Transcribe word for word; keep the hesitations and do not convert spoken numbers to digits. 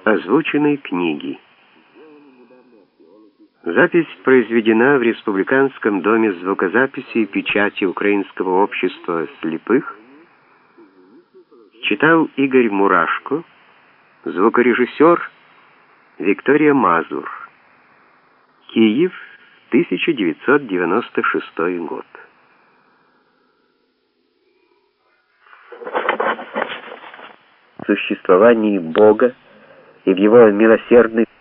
Озвученной книги. Запись произведена в Республиканском доме звукозаписи и печати Украинского общества слепых. Читал Игорь Мурашко, звукорежиссер Виктория Мазур. Киев, тысяча девятьсот девяносто шестой год. В существовании Бога и в его милосердной